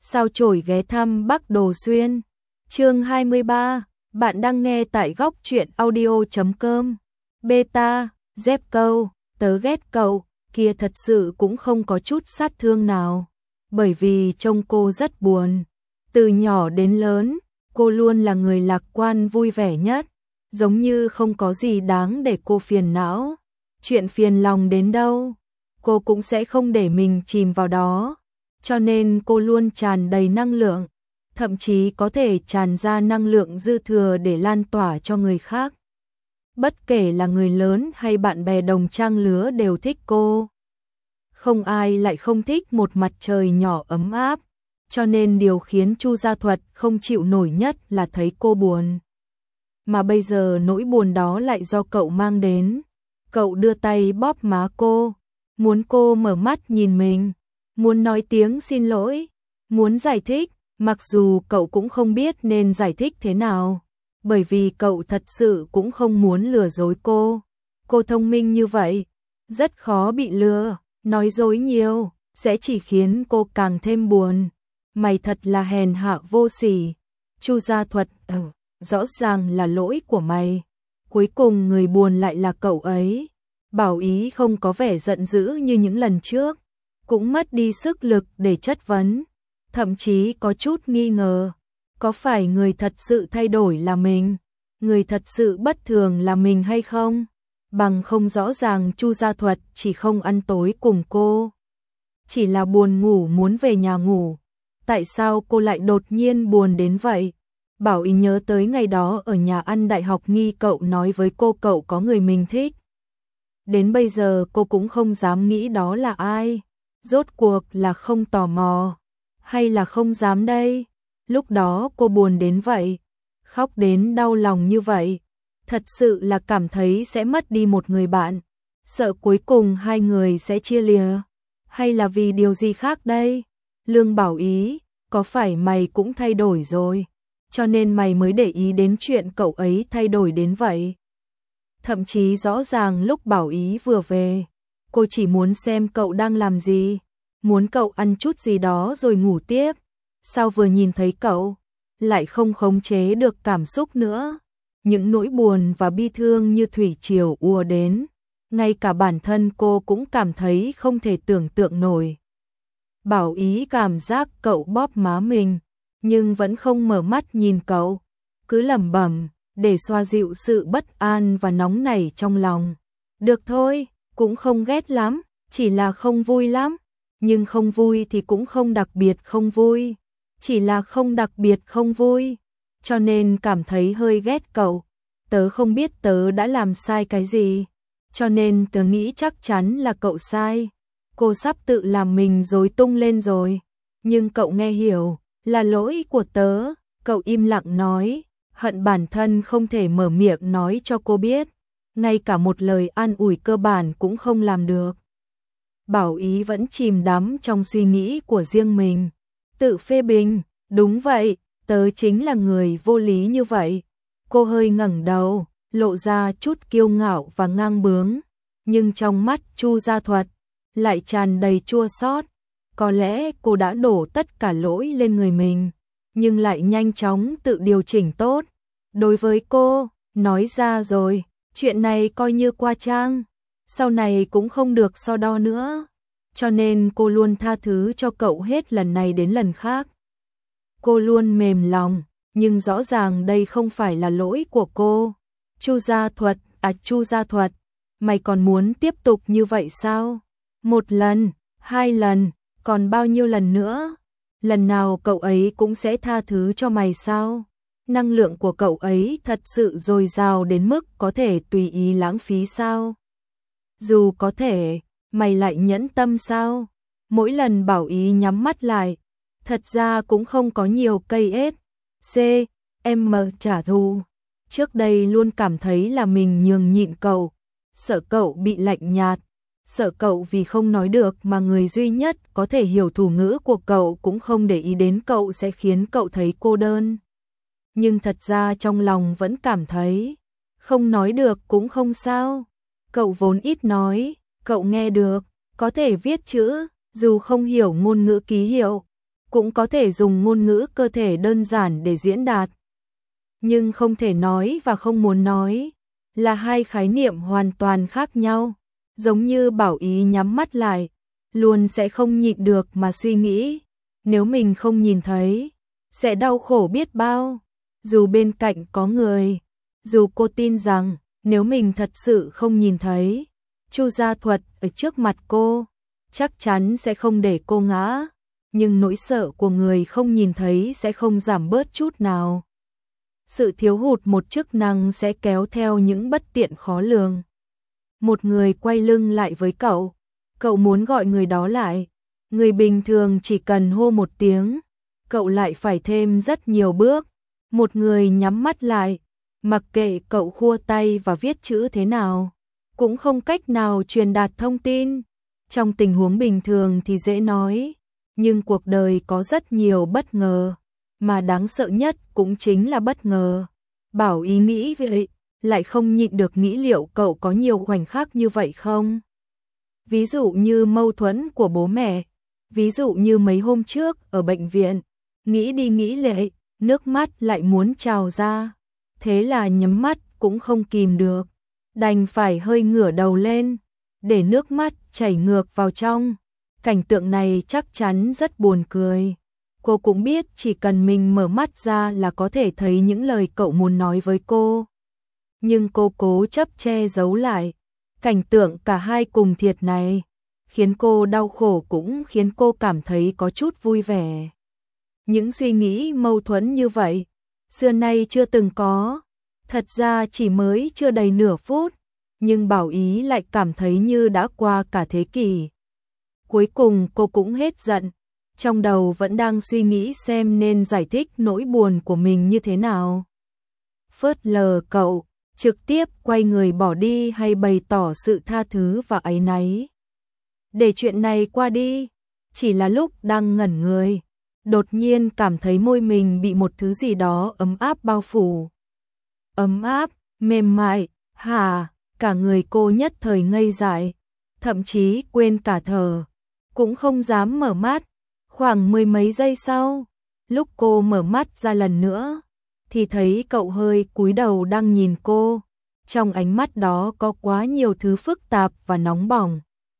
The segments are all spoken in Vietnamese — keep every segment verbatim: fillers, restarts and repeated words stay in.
Sao chổi ghé thăm Bắc Đồ Xuyên. Chương hai mươi ba, bạn đang nghe tại góc truyện audio chấm com. Beta, dép câu, tớ ghét cậu, kia thật sự cũng không có chút sát thương nào. Bởi vì trông cô rất buồn. Từ nhỏ đến lớn, cô luôn là người lạc quan vui vẻ nhất, giống như không có gì đáng để cô phiền não. Chuyện phiền lòng đến đâu, cô cũng sẽ không để mình chìm vào đó. Cho nên cô luôn tràn đầy năng lượng, thậm chí có thể tràn ra năng lượng dư thừa để lan tỏa cho người khác. Bất kể là người lớn hay bạn bè đồng trang lứa đều thích cô. Không ai lại không thích một mặt trời nhỏ ấm áp, cho nên điều khiến Chu Gia Thuật không chịu nổi nhất là thấy cô buồn. Mà bây giờ nỗi buồn đó lại do cậu mang đến. Cậu đưa tay bóp má cô, muốn cô mở mắt nhìn mình, muốn nói tiếng xin lỗi, muốn giải thích, mặc dù cậu cũng không biết nên giải thích thế nào, bởi vì cậu thật sự cũng không muốn lừa dối cô. Cô thông minh như vậy, rất khó bị lừa, nói dối nhiều, sẽ chỉ khiến cô càng thêm buồn. Mày thật là hèn hạ vô sỉ. Chu Gia Thuật, ừ, rõ ràng là lỗi của mày. Cuối cùng người buồn lại là cậu ấy. Bảo Ý không có vẻ giận dữ như những lần trước, cũng mất đi sức lực để chất vấn, thậm chí có chút nghi ngờ. Có phải người thật sự thay đổi là mình, người thật sự bất thường là mình hay không? Bằng không rõ ràng Chu Gia Thuật chỉ không ăn tối cùng cô, chỉ là buồn ngủ muốn về nhà ngủ. Tại sao cô lại đột nhiên buồn đến vậy? Bảo Ý nhớ tới ngày đó ở nhà ăn đại học nghi cậu nói với cô cậu có người mình thích. Đến bây giờ cô cũng không dám nghĩ đó là ai. Rốt cuộc là không tò mò, hay là không dám đây? Lúc đó cô buồn đến vậy, khóc đến đau lòng như vậy, thật sự là cảm thấy sẽ mất đi một người bạn, sợ cuối cùng hai người sẽ chia lìa, hay là vì điều gì khác đây? Lương Bảo Ý, có phải mày cũng thay đổi rồi, cho nên mày mới để ý đến chuyện cậu ấy thay đổi đến vậy? Thậm chí rõ ràng lúc Bảo Ý vừa về, cô chỉ muốn xem cậu đang làm gì, muốn cậu ăn chút gì đó rồi ngủ tiếp. Sao vừa nhìn thấy cậu, lại không khống chế được cảm xúc nữa? Những nỗi buồn và bi thương như thủy triều ùa đến, ngay cả bản thân cô cũng cảm thấy không thể tưởng tượng nổi. Bảo Ý cảm giác cậu bóp má mình, nhưng vẫn không mở mắt nhìn cậu, cứ lẩm bẩm để xoa dịu sự bất an và nóng nảy trong lòng. Được thôi, cũng không ghét lắm, chỉ là không vui lắm. Nhưng không vui thì cũng không đặc biệt không vui, chỉ là không đặc biệt không vui, cho nên cảm thấy hơi ghét cậu. Tớ không biết tớ đã làm sai cái gì, cho nên tớ nghĩ chắc chắn là cậu sai. Cô sắp tự làm mình rối tung lên rồi, nhưng cậu nghe hiểu, là lỗi của tớ. Cậu im lặng nói, hận bản thân không thể mở miệng nói cho cô biết, ngay cả một lời an ủi cơ bản cũng không làm được. Bảo Ý vẫn chìm đắm trong suy nghĩ của riêng mình, tự phê bình, đúng vậy, tớ chính là người vô lý như vậy. Cô hơi ngẩng đầu, lộ ra chút kiêu ngạo và ngang bướng, nhưng trong mắt Chu Gia Thuật lại tràn đầy chua xót. Có lẽ cô đã đổ tất cả lỗi lên người mình, nhưng lại nhanh chóng tự điều chỉnh tốt. Đối với cô, nói ra rồi, chuyện này coi như qua trang, sau này cũng không được so đo nữa, cho nên cô luôn tha thứ cho cậu hết lần này đến lần khác. Cô luôn mềm lòng, nhưng rõ ràng đây không phải là lỗi của cô. Chu Gia Thuật, à Chu Gia Thuật, mày còn muốn tiếp tục như vậy sao? Một lần, hai lần, còn bao nhiêu lần nữa? Lần nào cậu ấy cũng sẽ tha thứ cho mày sao? Năng lượng của cậu ấy thật sự dồi dào đến mức có thể tùy ý lãng phí sao? Dù có thể, mày lại nhẫn tâm sao? Mỗi lần Bảo Ý nhắm mắt lại, thật ra cũng không có nhiều cây ết, c, m trả thù. Trước đây luôn cảm thấy là mình nhường nhịn cậu, sợ cậu bị lạnh nhạt, sợ cậu vì không nói được mà người duy nhất có thể hiểu thủ ngữ của cậu cũng không để ý đến cậu sẽ khiến cậu thấy cô đơn. Nhưng thật ra trong lòng vẫn cảm thấy, không nói được cũng không sao. Cậu vốn ít nói, cậu nghe được, có thể viết chữ, dù không hiểu ngôn ngữ ký hiệu. cũng có thể dùng ngôn ngữ cơ thể đơn giản để diễn đạt. Nhưng không thể nói và không muốn nói là hai khái niệm hoàn toàn khác nhau. Giống như Bảo Ý nhắm mắt lại, luôn sẽ không nhịn được mà suy nghĩ, nếu mình không nhìn thấy, sẽ đau khổ biết bao. Dù bên cạnh có người, dù cô tin rằng nếu mình thật sự không nhìn thấy, Chu Gia Thuật ở trước mặt cô, chắc chắn sẽ không để cô ngã, nhưng nỗi sợ của người không nhìn thấy sẽ không giảm bớt chút nào. Sự thiếu hụt một chức năng sẽ kéo theo những bất tiện khó lường. Một người quay lưng lại với cậu, cậu muốn gọi người đó lại, người bình thường chỉ cần hô một tiếng, cậu lại phải thêm rất nhiều bước. Một người nhắm mắt lại, mặc kệ cậu khua tay và viết chữ thế nào, cũng không cách nào truyền đạt thông tin. Trong tình huống bình thường thì dễ nói, nhưng cuộc đời có rất nhiều bất ngờ, mà đáng sợ nhất cũng chính là bất ngờ. Bảo Ý nghĩ vậy, lại không nhịn được nghĩ liệu cậu có nhiều khoảnh khắc như vậy không? Ví dụ như mâu thuẫn của bố mẹ, ví dụ như mấy hôm trước ở bệnh viện, nghĩ đi nghĩ lại, nước mắt lại muốn trào ra. Thế là nhắm mắt cũng không kìm được, đành phải hơi ngửa đầu lên, để nước mắt chảy ngược vào trong. Cảnh tượng này chắc chắn rất buồn cười. Cô cũng biết chỉ cần mình mở mắt ra là có thể thấy những lời cậu muốn nói với cô. Nhưng cô cố chấp che giấu lại. Cảnh tượng cả hai cùng thiệt này khiến cô đau khổ cũng khiến cô cảm thấy có chút vui vẻ. Những suy nghĩ mâu thuẫn như vậy, xưa nay chưa từng có. Thật ra chỉ mới chưa đầy nửa phút, nhưng Bảo Ý lại cảm thấy như đã qua cả thế kỷ. Cuối cùng cô cũng hết giận, trong đầu vẫn đang suy nghĩ xem nên giải thích nỗi buồn của mình như thế nào. Phớt lờ cậu, trực tiếp quay người bỏ đi hay bày tỏ sự tha thứ và áy náy. Để chuyện này qua đi, chỉ là lúc đang ngẩn người, đột nhiên cảm thấy môi mình bị một thứ gì đó ấm áp bao phủ. Ấm áp, mềm mại, hà, cả người cô nhất thời ngây dại, thậm chí quên cả thở, cũng không dám mở mắt. Khoảng mười mấy giây sau, lúc cô mở mắt ra lần nữa, thì thấy cậu hơi cúi đầu đang nhìn cô. Trong ánh mắt đó có quá nhiều thứ phức tạp và nóng bỏng.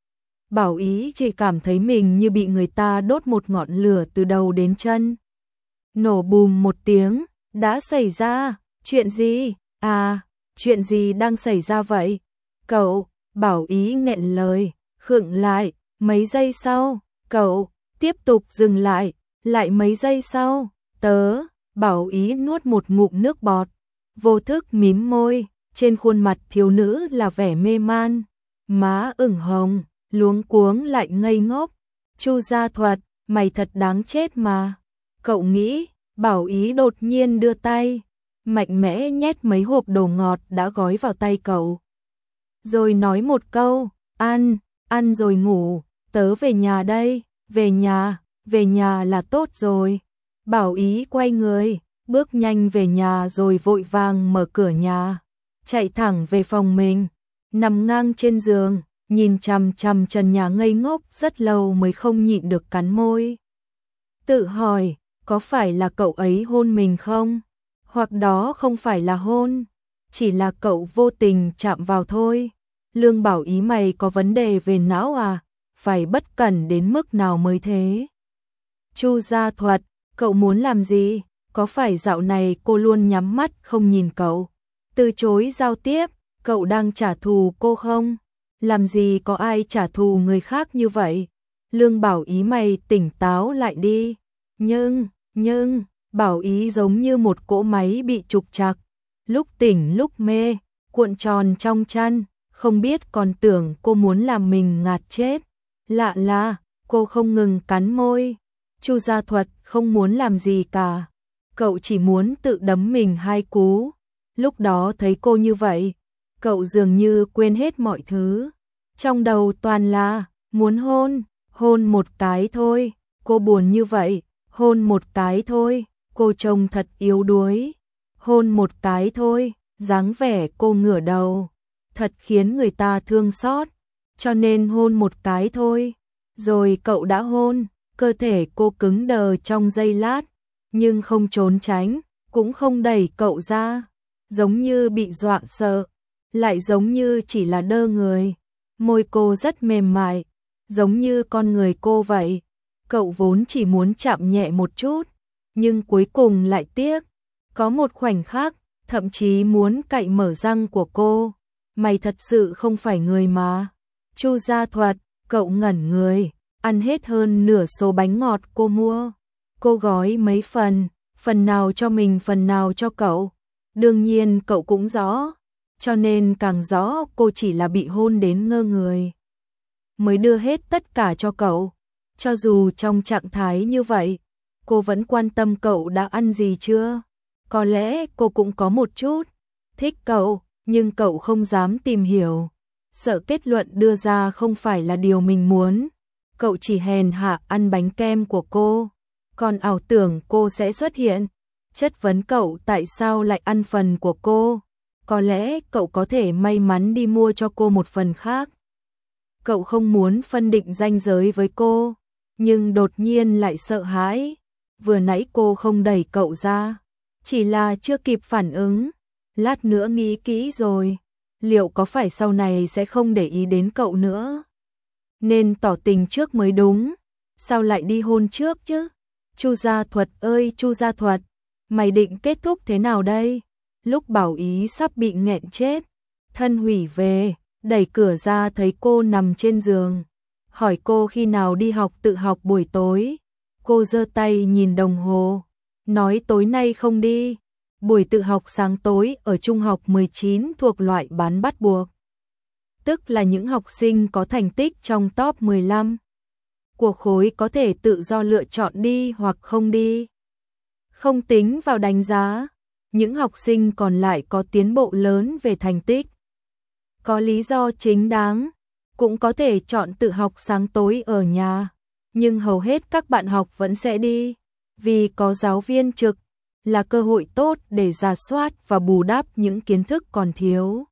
Bảo Ý chỉ cảm thấy mình như bị người ta đốt một ngọn lửa từ đầu đến chân. Nổ bùm một tiếng, đã xảy ra, chuyện gì? À, chuyện gì đang xảy ra vậy? Cậu, Bảo Ý nghẹn lời, khựng lại, mấy giây sau, cậu tiếp tục dừng lại, lại mấy giây sau, tớ, Bảo Ý nuốt một ngụm nước bọt, vô thức mím môi, trên khuôn mặt thiếu nữ là vẻ mê man, má ửng hồng, luống cuống lại ngây ngốc. Chu Gia Thuật, mày thật đáng chết mà. Cậu nghĩ. Bảo Ý đột nhiên đưa tay, mạnh mẽ nhét mấy hộp đồ ngọt đã gói vào tay cậu. Rồi nói một câu, ăn, ăn rồi ngủ, tớ về nhà đây, về nhà, về nhà là tốt rồi. Bảo Ý quay người, bước nhanh về nhà rồi vội vàng mở cửa nhà, chạy thẳng về phòng mình, nằm ngang trên giường, nhìn chằm chằm trần nhà ngây ngốc rất lâu mới không nhịn được cắn môi. Tự hỏi, có phải là cậu ấy hôn mình không? Hoặc đó không phải là hôn, chỉ là cậu vô tình chạm vào thôi. Lương Bảo Ý, mày có vấn đề về não à? Phải bất cẩn đến mức nào mới thế? Chu Gia Thuật, cậu muốn làm gì? Có phải dạo này cô luôn nhắm mắt không nhìn cậu? Từ chối giao tiếp, cậu đang trả thù cô không? Làm gì có ai trả thù người khác như vậy? Lương Bảo Ý, mày tỉnh táo lại đi. Nhưng, nhưng, Bảo Ý giống như một cỗ máy bị trục trặc, lúc tỉnh lúc mê, cuộn tròn trong chăn, không biết còn tưởng cô muốn làm mình ngạt chết. Lạ là, cô không ngừng cắn môi. Chu Gia Thuật không muốn làm gì cả, cậu chỉ muốn tự đấm mình hai cú. Lúc đó thấy cô như vậy, cậu dường như quên hết mọi thứ. Trong đầu toàn là, muốn hôn, hôn một cái thôi, cô buồn như vậy, hôn một cái thôi, cô trông thật yếu đuối. Hôn một cái thôi, dáng vẻ cô ngửa đầu, thật khiến người ta thương xót, cho nên hôn một cái thôi. Rồi cậu đã hôn, Cơ thể cô cứng đờ trong giây lát, nhưng không trốn tránh, cũng không đẩy cậu ra, giống như bị dọa sợ, lại giống như chỉ là đơ người. Môi cô rất mềm mại, giống như con người cô vậy. Cậu vốn chỉ muốn chạm nhẹ một chút, nhưng cuối cùng lại tiếc. Có một khoảnh khắc, thậm chí muốn cạy mở răng của cô. Mày thật sự không phải người mà. Chu Gia Thuật, cậu ngẩn người, ăn hết hơn nửa số bánh ngọt cô mua. Cô gói mấy phần, phần nào cho mình phần nào cho cậu. Đương nhiên cậu cũng rõ, cho nên càng rõ cô chỉ là bị hôn đến ngơ người. Mới đưa hết tất cả cho cậu. Cho dù trong trạng thái như vậy, cô vẫn quan tâm cậu đã ăn gì chưa. Có lẽ cô cũng có một chút thích cậu, nhưng cậu không dám tìm hiểu. Sợ kết luận đưa ra không phải là điều mình muốn. Cậu chỉ hèn hạ ăn bánh kem của cô, còn ảo tưởng cô sẽ xuất hiện, chất vấn cậu tại sao lại ăn phần của cô. Có lẽ cậu có thể may mắn đi mua cho cô một phần khác. Cậu không muốn phân định ranh giới với cô, nhưng đột nhiên lại sợ hãi. Vừa nãy cô không đẩy cậu ra, chỉ là chưa kịp phản ứng. Lát nữa nghĩ kỹ rồi, liệu có phải sau này sẽ không để ý đến cậu nữa? Nên tỏ tình trước mới đúng, sao lại đi hôn trước chứ? Chu Gia Thuật ơi Chu Gia Thuật, mày định kết thúc thế nào đây? Lúc Bảo Ý sắp bị nghẹn chết, Thân Hủy về, đẩy cửa ra thấy cô nằm trên giường. Hỏi cô khi nào đi học tự học buổi tối. Cô giơ tay nhìn đồng hồ, nói tối nay không đi. Buổi tự học sáng tối ở trung học mười chín thuộc loại bán bắt buộc. Tức là những học sinh có thành tích trong top mười lăm của khối có thể tự do lựa chọn đi hoặc không đi. Không tính vào đánh giá, những học sinh còn lại có tiến bộ lớn về thành tích. Có lý do chính đáng, cũng có thể chọn tự học sáng tối ở nhà, nhưng hầu hết các bạn học vẫn sẽ đi, vì có giáo viên trực, là cơ hội tốt để rà soát và bù đắp những kiến thức còn thiếu.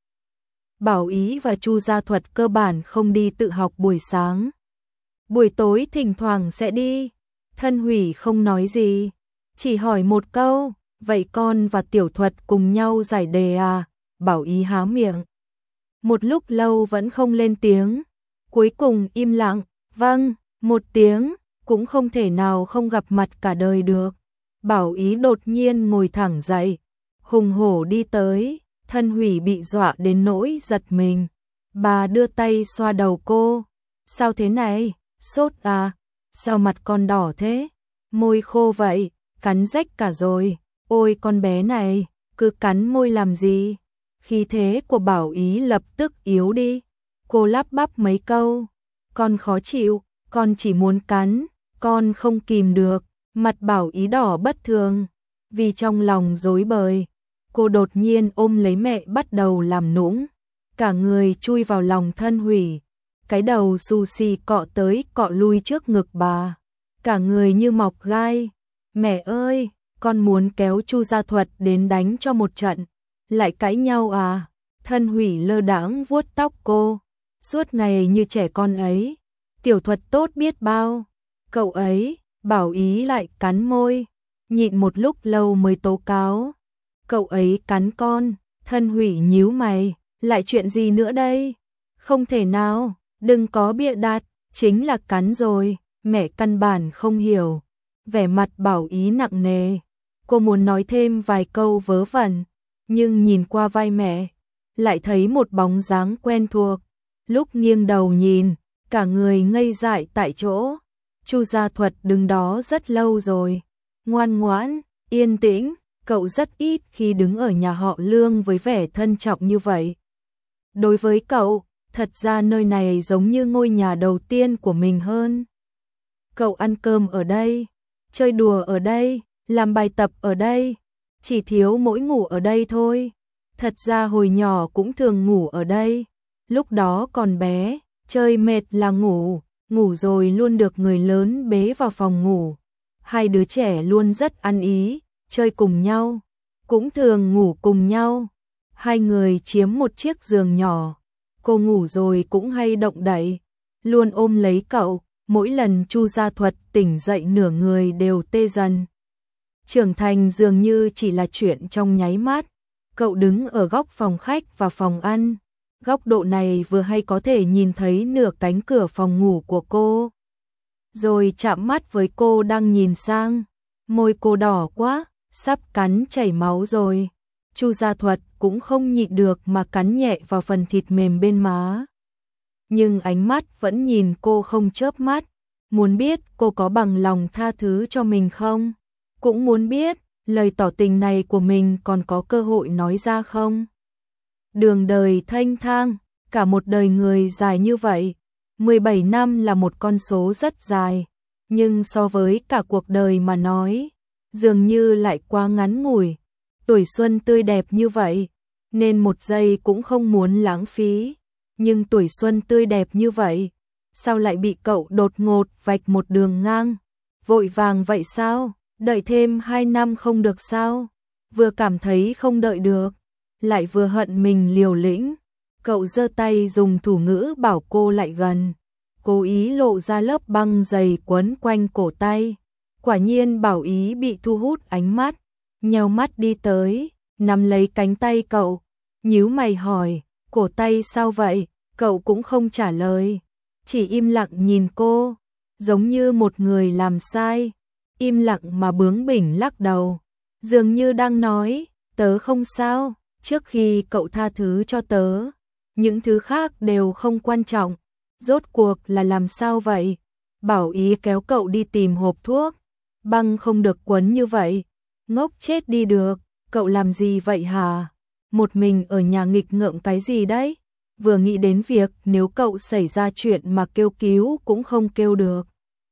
Bảo Ý và Chu Gia Thuật cơ bản không đi tự học buổi sáng. Buổi tối thỉnh thoảng sẽ đi. Thân Hủy không nói gì, chỉ hỏi một câu, vậy con và Tiểu Thuật cùng nhau giải đề à? Bảo Ý há miệng. Một lúc lâu vẫn không lên tiếng, cuối cùng im lặng, vâng, một tiếng, cũng không thể nào không gặp mặt cả đời được. Bảo Ý đột nhiên ngồi thẳng dậy, hùng hổ đi tới. Thân Hủy bị dọa đến nỗi giật mình. Bà đưa tay xoa đầu cô. Sao thế này? Sốt à? Sao mặt con đỏ thế? Môi khô vậy, cắn rách cả rồi. Ôi con bé này, cứ cắn môi làm gì? Khí thế của Bảo Ý lập tức yếu đi. Cô lắp bắp mấy câu. Con khó chịu, con chỉ muốn cắn, con không kìm được. Mặt Bảo Ý đỏ bất thường, vì trong lòng rối bời. Cô đột nhiên ôm lấy mẹ bắt đầu làm nũng. Cả người chui vào lòng Thân Hủy. Cái đầu xù xì cọ tới cọ lui trước ngực bà. Cả người như mọc gai. Mẹ ơi, con muốn kéo Chu Gia Thuật đến đánh cho một trận. Lại cãi nhau à? Thân Hủy lơ đãng vuốt tóc cô. Suốt ngày như trẻ con ấy. Tiểu Thuật tốt biết bao. Cậu ấy, Bảo Ý lại cắn môi. Nhịn một lúc lâu mới tố cáo. Cậu ấy cắn con. Thân Hủy nhíu mày. Lại chuyện gì nữa đây? Không thể nào, đừng có bịa đặt, chính là cắn rồi. Mẹ căn bản không hiểu. Vẻ mặt Bảo Ý nặng nề. Cô muốn nói thêm vài câu vớ vẩn, nhưng nhìn qua vai mẹ, lại thấy một bóng dáng quen thuộc. Lúc nghiêng đầu nhìn, cả người ngây dại tại chỗ. Chu Gia Thuật đứng đó rất lâu rồi. Ngoan ngoãn, yên tĩnh, cậu rất ít khi đứng ở nhà họ Lương với vẻ thân trọng như vậy. Đối với cậu, thật ra nơi này giống như ngôi nhà đầu tiên của mình hơn. Cậu ăn cơm ở đây, chơi đùa ở đây, làm bài tập ở đây, chỉ thiếu mỗi ngủ ở đây thôi. Thật ra hồi nhỏ cũng thường ngủ ở đây, lúc đó còn bé, chơi mệt là ngủ, ngủ rồi luôn được người lớn bế vào phòng ngủ. Hai đứa trẻ luôn rất ăn ý, chơi cùng nhau, cũng thường ngủ cùng nhau. Hai người chiếm một chiếc giường nhỏ, cô ngủ rồi cũng hay động đậy, luôn ôm lấy cậu, mỗi lần Chu Gia Thuật tỉnh dậy nửa người đều tê dần. Trưởng thành dường như chỉ là chuyện trong nháy mắt. Cậu đứng ở góc phòng khách và phòng ăn. Góc độ này vừa hay có thể nhìn thấy nửa cánh cửa phòng ngủ của cô. Rồi chạm mắt với cô đang nhìn sang. Môi cô đỏ quá, sắp cắn chảy máu rồi. Chu Gia Thuật cũng không nhịn được mà cắn nhẹ vào phần thịt mềm bên má. Nhưng ánh mắt vẫn nhìn cô không chớp mắt. Muốn biết cô có bằng lòng tha thứ cho mình không? Cũng muốn biết lời tỏ tình này của mình còn có cơ hội nói ra không? Đường đời thênh thang, cả một đời người dài như vậy. mười bảy năm là một con số rất dài, nhưng so với cả cuộc đời mà nói, dường như lại quá ngắn ngủi. Tuổi xuân tươi đẹp như vậy, nên một giây cũng không muốn lãng phí. Nhưng tuổi xuân tươi đẹp như vậy, sao lại bị cậu đột ngột vạch một đường ngang? Vội vàng vậy sao? Đợi thêm hai năm không được sao? Vừa cảm thấy không đợi được, lại vừa hận mình liều lĩnh. Cậu giơ tay dùng thủ ngữ bảo cô lại gần, cố ý lộ ra lớp băng dày quấn quanh cổ tay. Quả nhiên Bảo Ý bị thu hút ánh mắt, nheo mắt đi tới, nắm lấy cánh tay cậu, nhíu mày hỏi, cổ tay sao vậy? Cậu cũng không trả lời, chỉ im lặng nhìn cô, giống như một người làm sai, im lặng mà bướng bỉnh lắc đầu, dường như đang nói, tớ không sao, trước khi cậu tha thứ cho tớ, những thứ khác đều không quan trọng, rốt cuộc là làm sao vậy? Bảo Ý kéo cậu đi tìm hộp thuốc, băng không được quấn như vậy, ngốc chết đi được, cậu làm gì vậy hả? Một mình ở nhà nghịch ngợm cái gì đấy? Vừa nghĩ đến việc nếu cậu xảy ra chuyện mà kêu cứu cũng không kêu được.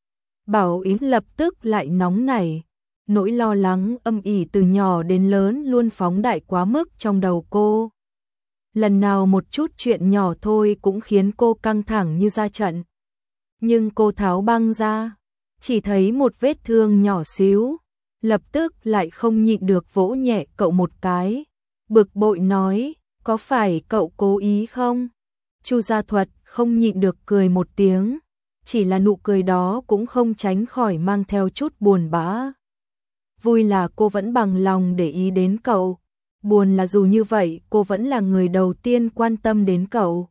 Bảo Ý lập tức lại nóng nảy, nỗi lo lắng âm ỉ từ nhỏ đến lớn luôn phóng đại quá mức trong đầu cô. Lần nào một chút chuyện nhỏ thôi cũng khiến cô căng thẳng như ra trận. Nhưng cô tháo băng ra, chỉ thấy một vết thương nhỏ xíu, lập tức lại không nhịn được vỗ nhẹ cậu một cái, bực bội nói, có phải cậu cố ý không? Chu Gia Thuật không nhịn được cười một tiếng, chỉ là nụ cười đó cũng không tránh khỏi mang theo chút buồn bã. Vui là cô vẫn bằng lòng để ý đến cậu, buồn là dù như vậy cô vẫn là người đầu tiên quan tâm đến cậu.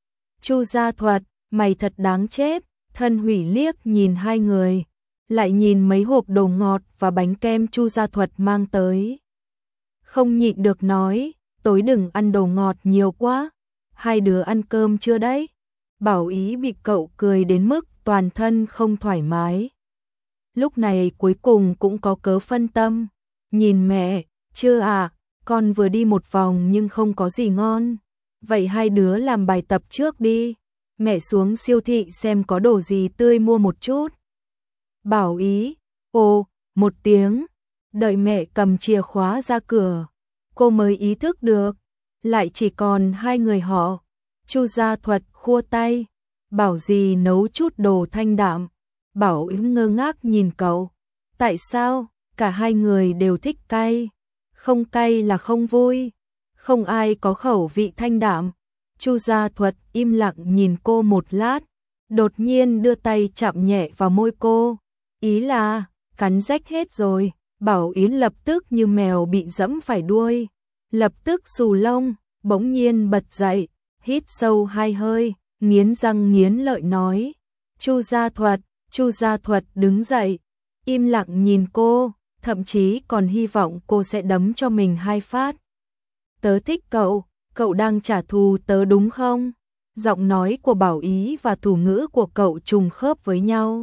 Chu Gia Thuật, mày thật đáng chết. Thân Hủy liếc nhìn hai người, lại nhìn mấy hộp đồ ngọt và bánh kem Chu Gia Thuật mang tới. Không nhịn được nói, tối đừng ăn đồ ngọt nhiều quá, hai đứa ăn cơm chưa đấy? Bảo Ý bị cậu cười đến mức toàn thân không thoải mái. Lúc này cuối cùng cũng có cớ phân tâm, nhìn mẹ, chưa à, con vừa đi một vòng nhưng không có gì ngon, vậy hai đứa làm bài tập trước đi. Mẹ xuống siêu thị xem có đồ gì tươi mua một chút. Bảo Ý, ồ, một tiếng, đợi mẹ cầm chìa khóa ra cửa, cô mới ý thức được, lại chỉ còn hai người họ. Chu Gia Thuật khua tay, bảo gì nấu chút đồ thanh đạm. Bảo Ý ngơ ngác nhìn cậu, tại sao, cả hai người đều thích cay, không cay là không vui, không ai có khẩu vị thanh đạm. Chu Gia Thuật im lặng nhìn cô một lát, đột nhiên đưa tay chạm nhẹ vào môi cô, ý là, cắn rách hết rồi. Bảo Yến lập tức như mèo bị dẫm phải đuôi, lập tức xù lông, bỗng nhiên bật dậy, hít sâu hai hơi, nghiến răng nghiến lợi nói, Chu Gia Thuật. Chu Gia Thuật đứng dậy, im lặng nhìn cô, thậm chí còn hy vọng cô sẽ đấm cho mình hai phát. Tớ thích cậu. Cậu đang trả thù tớ đúng không? Giọng nói của Bảo Ý và thủ ngữ của cậu trùng khớp với nhau.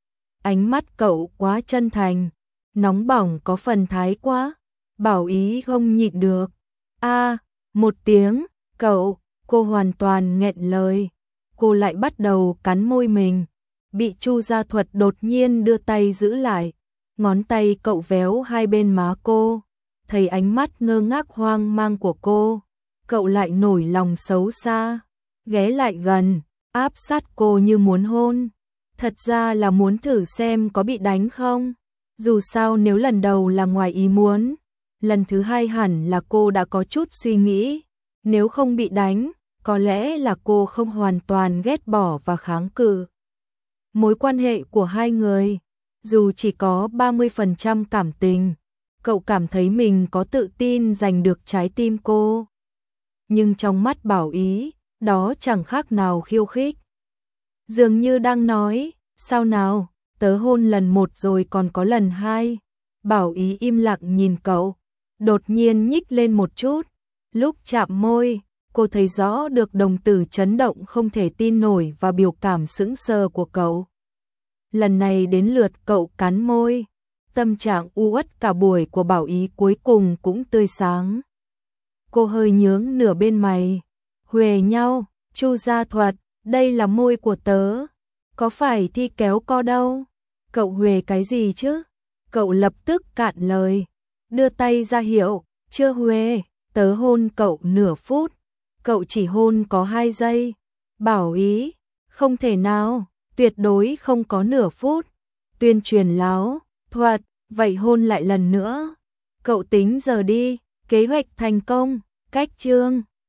Ánh mắt cậu quá chân thành, nóng bỏng có phần thái quá. Bảo Ý không nhịn được. A, à, một tiếng, cậu, cô hoàn toàn nghẹn lời. Cô lại bắt đầu cắn môi mình, bị Chu Gia Thuật đột nhiên đưa tay giữ lại. Ngón tay cậu véo hai bên má cô, thấy ánh mắt ngơ ngác hoang mang của cô. Cậu lại nổi lòng xấu xa, ghé lại gần, áp sát cô như muốn hôn. Thật ra là muốn thử xem có bị đánh không. Dù sao nếu lần đầu là ngoài ý muốn, lần thứ hai hẳn là cô đã có chút suy nghĩ. Nếu không bị đánh, có lẽ là cô không hoàn toàn ghét bỏ và kháng cự. Mối quan hệ của hai người, dù chỉ có ba mươi phần trăm cảm tình, cậu cảm thấy mình có tự tin giành được trái tim cô. Nhưng trong mắt Bảo Ý, đó chẳng khác nào khiêu khích. Dường như đang nói, sao nào, tớ hôn lần một rồi còn có lần hai. Bảo Ý im lặng nhìn cậu, đột nhiên nhích lên một chút. Lúc chạm môi, cô thấy rõ được đồng tử chấn động không thể tin nổi và biểu cảm sững sờ của cậu. Lần này đến lượt cậu cắn môi, tâm trạng u uất cả buổi của Bảo Ý cuối cùng cũng tươi sáng. Cô hơi nhướng nửa bên mày, huề nhau, Chu Gia Thuật, đây là môi của tớ, có phải thi kéo co đâu. Cậu huề cái gì chứ? Cậu lập tức cạn lời, đưa tay ra hiệu, chưa huề, tớ hôn cậu nửa phút, cậu chỉ hôn có hai giây. Bảo Ý, không thể nào, tuyệt đối không có nửa phút. Tuyên truyền láo, Thuật, vậy hôn lại lần nữa. Cậu tính giờ đi, kế hoạch thành công, cách chương.